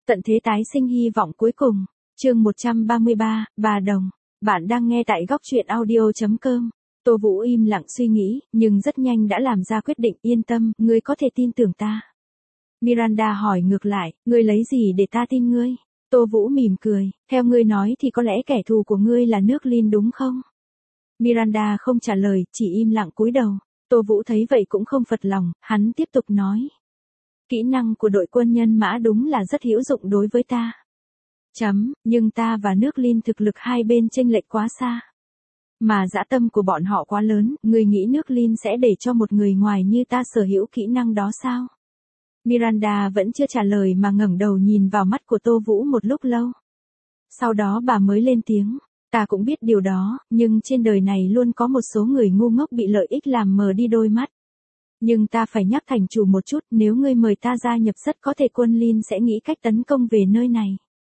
Tận thế tái sinh hy vọng cuối cùng. Chương 133, Bà Đồng. Bạn đang nghe tại góc truyện audio.com. Tô Vũ im lặng suy nghĩ, nhưng rất nhanh đã làm ra quyết định. Yên tâm, ngươi có thể tin tưởng ta. Miranda hỏi ngược lại, ngươi lấy gì để ta tin ngươi? Tô Vũ mỉm cười, theo ngươi nói thì có lẽ kẻ thù của ngươi là nước Lin đúng không? Miranda không trả lời, chỉ im lặng cúi đầu. Tô Vũ thấy vậy cũng không phật lòng, hắn tiếp tục nói. Kỹ năng của đội quân nhân mã đúng là rất hữu dụng đối với ta. Nhưng ta và nước Lin thực lực hai bên chênh lệch quá xa. Mà dã tâm của bọn họ quá lớn, ngươi nghĩ nước Lin sẽ để cho một người ngoài như ta sở hữu kỹ năng đó sao? Miranda vẫn chưa trả lời mà ngẩng đầu nhìn vào mắt của Tô Vũ một lúc lâu. Sau đó bà mới lên tiếng, ta cũng biết điều đó, nhưng trên đời này luôn có một số người ngu ngốc bị lợi ích làm mờ đi đôi mắt. Nhưng ta phải nhắc thành chủ một chút, nếu ngươi mời ta gia nhập rất có thể quân Lin sẽ nghĩ cách tấn công về nơi này.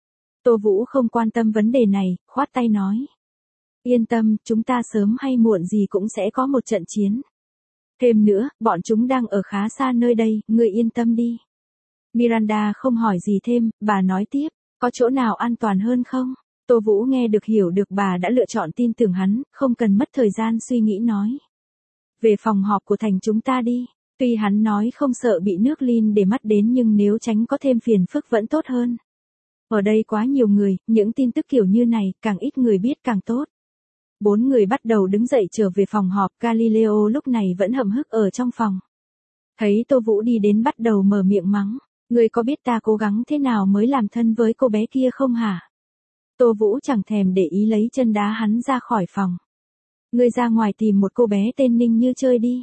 Tô Vũ không quan tâm vấn đề này, khoát tay nói. Yên tâm, chúng ta sớm hay muộn gì cũng sẽ có một trận chiến. Thêm nữa, bọn chúng đang ở khá xa nơi đây, ngươi yên tâm đi. Miranda không hỏi gì thêm, bà nói tiếp, có chỗ nào an toàn hơn không? Tô Vũ nghe được hiểu được bà đã lựa chọn tin tưởng hắn, không cần mất thời gian suy nghĩ nói. Về phòng họp của thành chúng ta đi. Tuy hắn nói không sợ bị nước Lin để mắt đến nhưng nếu tránh có thêm phiền phức vẫn tốt hơn. Ở đây quá nhiều người, những tin tức kiểu như này, càng ít người biết càng tốt. 4 người bắt đầu đứng dậy trở về phòng họp, Galileo lúc này vẫn hậm hực ở trong phòng. Thấy Tô Vũ đi đến bắt đầu mở miệng mắng, ngươi có biết ta cố gắng thế nào mới làm thân với cô bé kia không hả? Tô Vũ chẳng thèm để ý lấy chân đá hắn ra khỏi phòng. Ngươi ra ngoài tìm một cô bé tên Ninh Như chơi đi.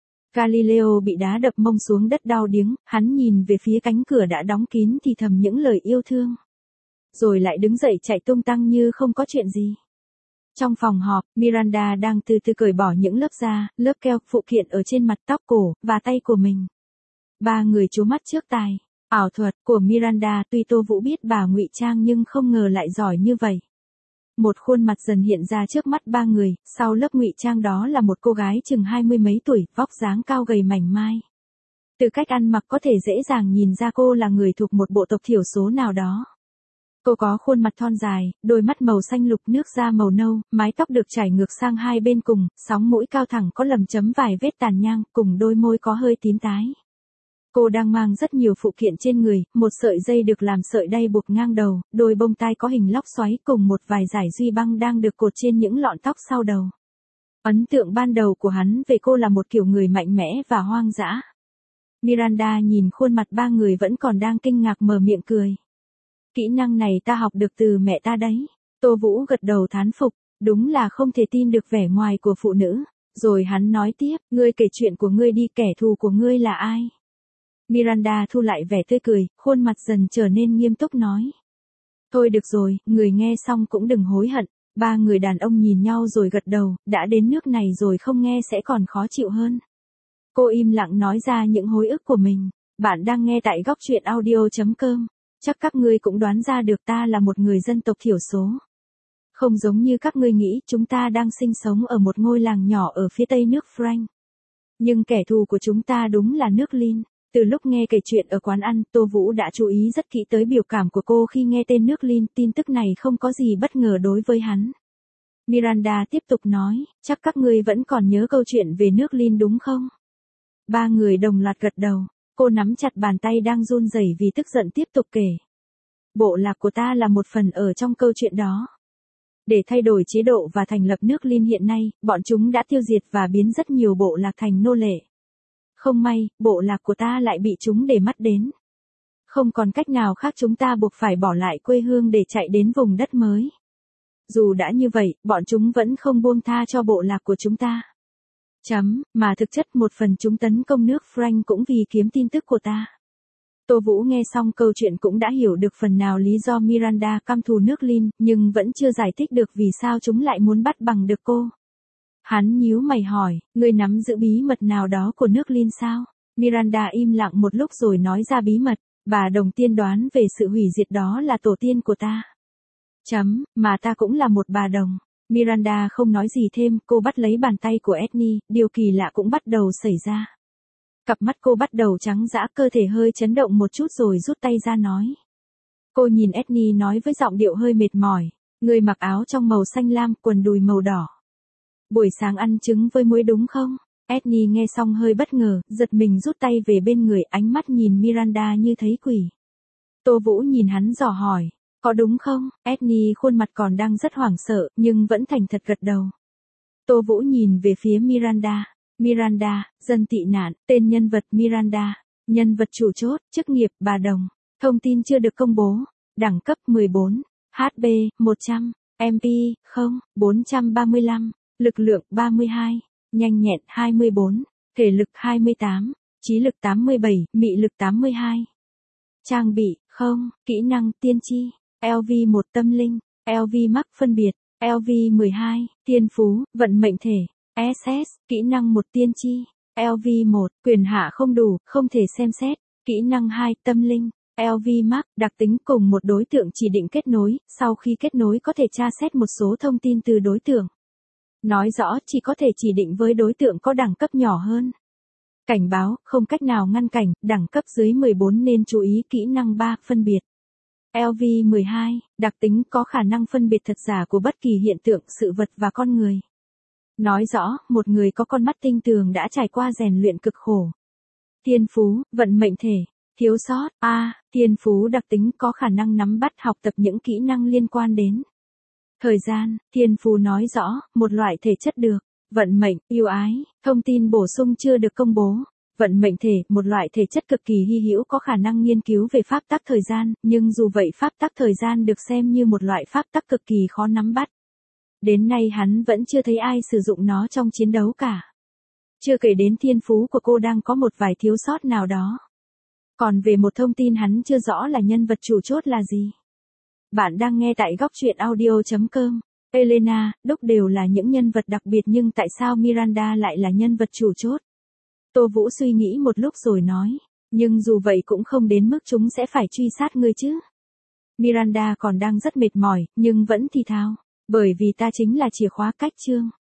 Galileo bị đá đập mông xuống đất đau điếng, hắn nhìn về phía cánh cửa đã đóng kín thì thầm những lời yêu thương. Rồi lại đứng dậy chạy tung tăng như không có chuyện gì. Trong phòng họp, Miranda đang từ từ cởi bỏ những lớp da, lớp keo, phụ kiện ở trên mặt, tóc, cổ, và tay của mình. Ba người trố mắt trước tài ảo thuật của Miranda, tuy Tô Vũ biết bà ngụy trang nhưng không ngờ lại giỏi như vậy. Một khuôn mặt dần hiện ra trước mắt ba người, sau lớp ngụy trang đó là một cô gái chừng 20 mấy tuổi, vóc dáng cao gầy mảnh mai. Từ cách ăn mặc có thể dễ dàng nhìn ra cô là người thuộc một bộ tộc thiểu số nào đó. Cô có khuôn mặt thon dài, đôi mắt màu xanh lục, nước da màu nâu, mái tóc được chải ngược sang hai bên cùng, sóng mũi cao thẳng có lầm chấm vài vết tàn nhang, cùng đôi môi có hơi tím tái. Cô đang mang rất nhiều phụ kiện trên người, một sợi dây được làm sợi đay buộc ngang đầu, đôi bông tai có hình lóc xoáy cùng một vài dải duy băng đang được cột trên những lọn tóc sau đầu. Ấn tượng ban đầu của hắn về cô là một kiểu người mạnh mẽ và hoang dã. Miranda nhìn khuôn mặt ba người vẫn còn đang kinh ngạc mở miệng cười. Kỹ năng này ta học được từ mẹ ta đấy. Tô Vũ gật đầu thán phục, đúng là không thể tin được vẻ ngoài của phụ nữ. Rồi hắn nói tiếp, ngươi kể chuyện của ngươi đi, kẻ thù của ngươi là ai? Miranda thu lại vẻ tươi cười, khuôn mặt dần trở nên nghiêm túc nói. Thôi được rồi, người nghe xong cũng đừng hối hận. Ba người đàn ông nhìn nhau rồi gật đầu, đã đến nước này rồi không nghe sẽ còn khó chịu hơn. Cô im lặng nói ra những hồi ức của mình. Bạn đang nghe tại góc truyện audio.com. Chắc các ngươi cũng đoán ra được ta là một người dân tộc thiểu số. Không giống như các ngươi nghĩ, chúng ta đang sinh sống ở một ngôi làng nhỏ ở phía tây nước Frank. Nhưng kẻ thù của chúng ta đúng là nước Lin. Từ lúc nghe kể chuyện ở quán ăn, Tô Vũ đã chú ý rất kỹ tới biểu cảm của cô khi nghe tên nước Lin, tin tức này không có gì bất ngờ đối với hắn. Miranda tiếp tục nói, chắc các ngươi vẫn còn nhớ câu chuyện về nước Lin đúng không? Ba người đồng loạt gật đầu. Cô nắm chặt bàn tay đang run rẩy vì tức giận tiếp tục kể. Bộ lạc của ta là một phần ở trong câu chuyện đó. Để thay đổi chế độ và thành lập nước Lin hiện nay, bọn chúng đã tiêu diệt và biến rất nhiều bộ lạc thành nô lệ. Không may, bộ lạc của ta lại bị chúng để mắt đến. Không còn cách nào khác, chúng ta buộc phải bỏ lại quê hương để chạy đến vùng đất mới. Dù đã như vậy, bọn chúng vẫn không buông tha cho bộ lạc của chúng ta. Mà thực chất một phần chúng tấn công nước Frank cũng vì kiếm tin tức của ta. Tô Vũ nghe xong câu chuyện cũng đã hiểu được phần nào lý do Miranda căm thù nước Lin, nhưng vẫn chưa giải thích được vì sao chúng lại muốn bắt bằng được cô. Hắn nhíu mày hỏi, ngươi nắm giữ bí mật nào đó của nước Lin sao? Miranda im lặng một lúc rồi nói ra bí mật, bà Đồng tiên đoán về sự hủy diệt đó là tổ tiên của ta. Mà ta cũng là một bà Đồng. Miranda không nói gì thêm, cô bắt lấy bàn tay của Edney, điều kỳ lạ cũng bắt đầu xảy ra. Cặp mắt cô bắt đầu trắng dã, cơ thể hơi chấn động một chút rồi rút tay ra nói. Cô nhìn Edney nói với giọng điệu hơi mệt mỏi. Người mặc áo trong màu xanh lam, quần đùi màu đỏ. Buổi sáng ăn trứng với muối đúng không? Edney nghe xong hơi bất ngờ, giật mình rút tay về bên người, ánh mắt nhìn Miranda như thấy quỷ. Tô Vũ nhìn hắn dò hỏi. Có đúng không? Edney khuôn mặt còn đang rất hoảng sợ, nhưng vẫn thành thật gật đầu. Tô Vũ nhìn về phía Miranda. Miranda, dân tị nạn, tên nhân vật Miranda, nhân vật chủ chốt, chức nghiệp bà đồng, thông tin chưa được công bố, đẳng cấp 14, HP 100, MP 0, 435, lực lượng 32, nhanh nhẹn 24, thể lực 28, trí lực 87, mị lực 82. Trang bị, không, kỹ năng tiên tri, LV1 tâm linh, LV mắc phân biệt, LV12, thiên phú, vận mệnh thể, SS, kỹ năng 1 tiên tri, LV1, quyền hạ không đủ, không thể xem xét, kỹ năng 2, tâm linh, LV Max, đặc tính cùng một đối tượng chỉ định kết nối, sau khi kết nối có thể tra xét một số thông tin từ đối tượng. Nói rõ chỉ có thể chỉ định với đối tượng có đẳng cấp nhỏ hơn. Cảnh báo, không cách nào ngăn cảnh, đẳng cấp dưới 14 nên chú ý kỹ năng 3, phân biệt. LV12, đặc tính có khả năng phân biệt thật giả của bất kỳ hiện tượng, sự vật và con người. Nói rõ, một người có con mắt tinh tường đã trải qua rèn luyện cực khổ. Thiên phú, vận mệnh thể, thiếu sót, thiên phú đặc tính có khả năng nắm bắt học tập những kỹ năng liên quan đến thời gian, thiên phú nói rõ, một loại thể chất được, vận mệnh, yêu ái, thông tin bổ sung chưa được công bố. Vận mệnh thể, một loại thể chất cực kỳ hy hữu có khả năng nghiên cứu về pháp tắc thời gian, nhưng dù vậy pháp tắc thời gian được xem như một loại pháp tắc cực kỳ khó nắm bắt. Đến nay hắn vẫn chưa thấy ai sử dụng nó trong chiến đấu cả. Chưa kể đến thiên phú của cô đang có một vài thiếu sót nào đó. Còn về một thông tin hắn chưa rõ là nhân vật chủ chốt là gì. Bạn đang nghe tại góc truyện audio.com. Elena, Đúc đều là những nhân vật đặc biệt nhưng tại sao Miranda lại là nhân vật chủ chốt? Tô Vũ suy nghĩ một lúc rồi nói. Nhưng dù vậy cũng không đến mức chúng sẽ phải truy sát ngươi chứ. Miranda còn đang rất mệt mỏi, nhưng vẫn thì thào. Bởi vì ta chính là chìa khóa cách chương.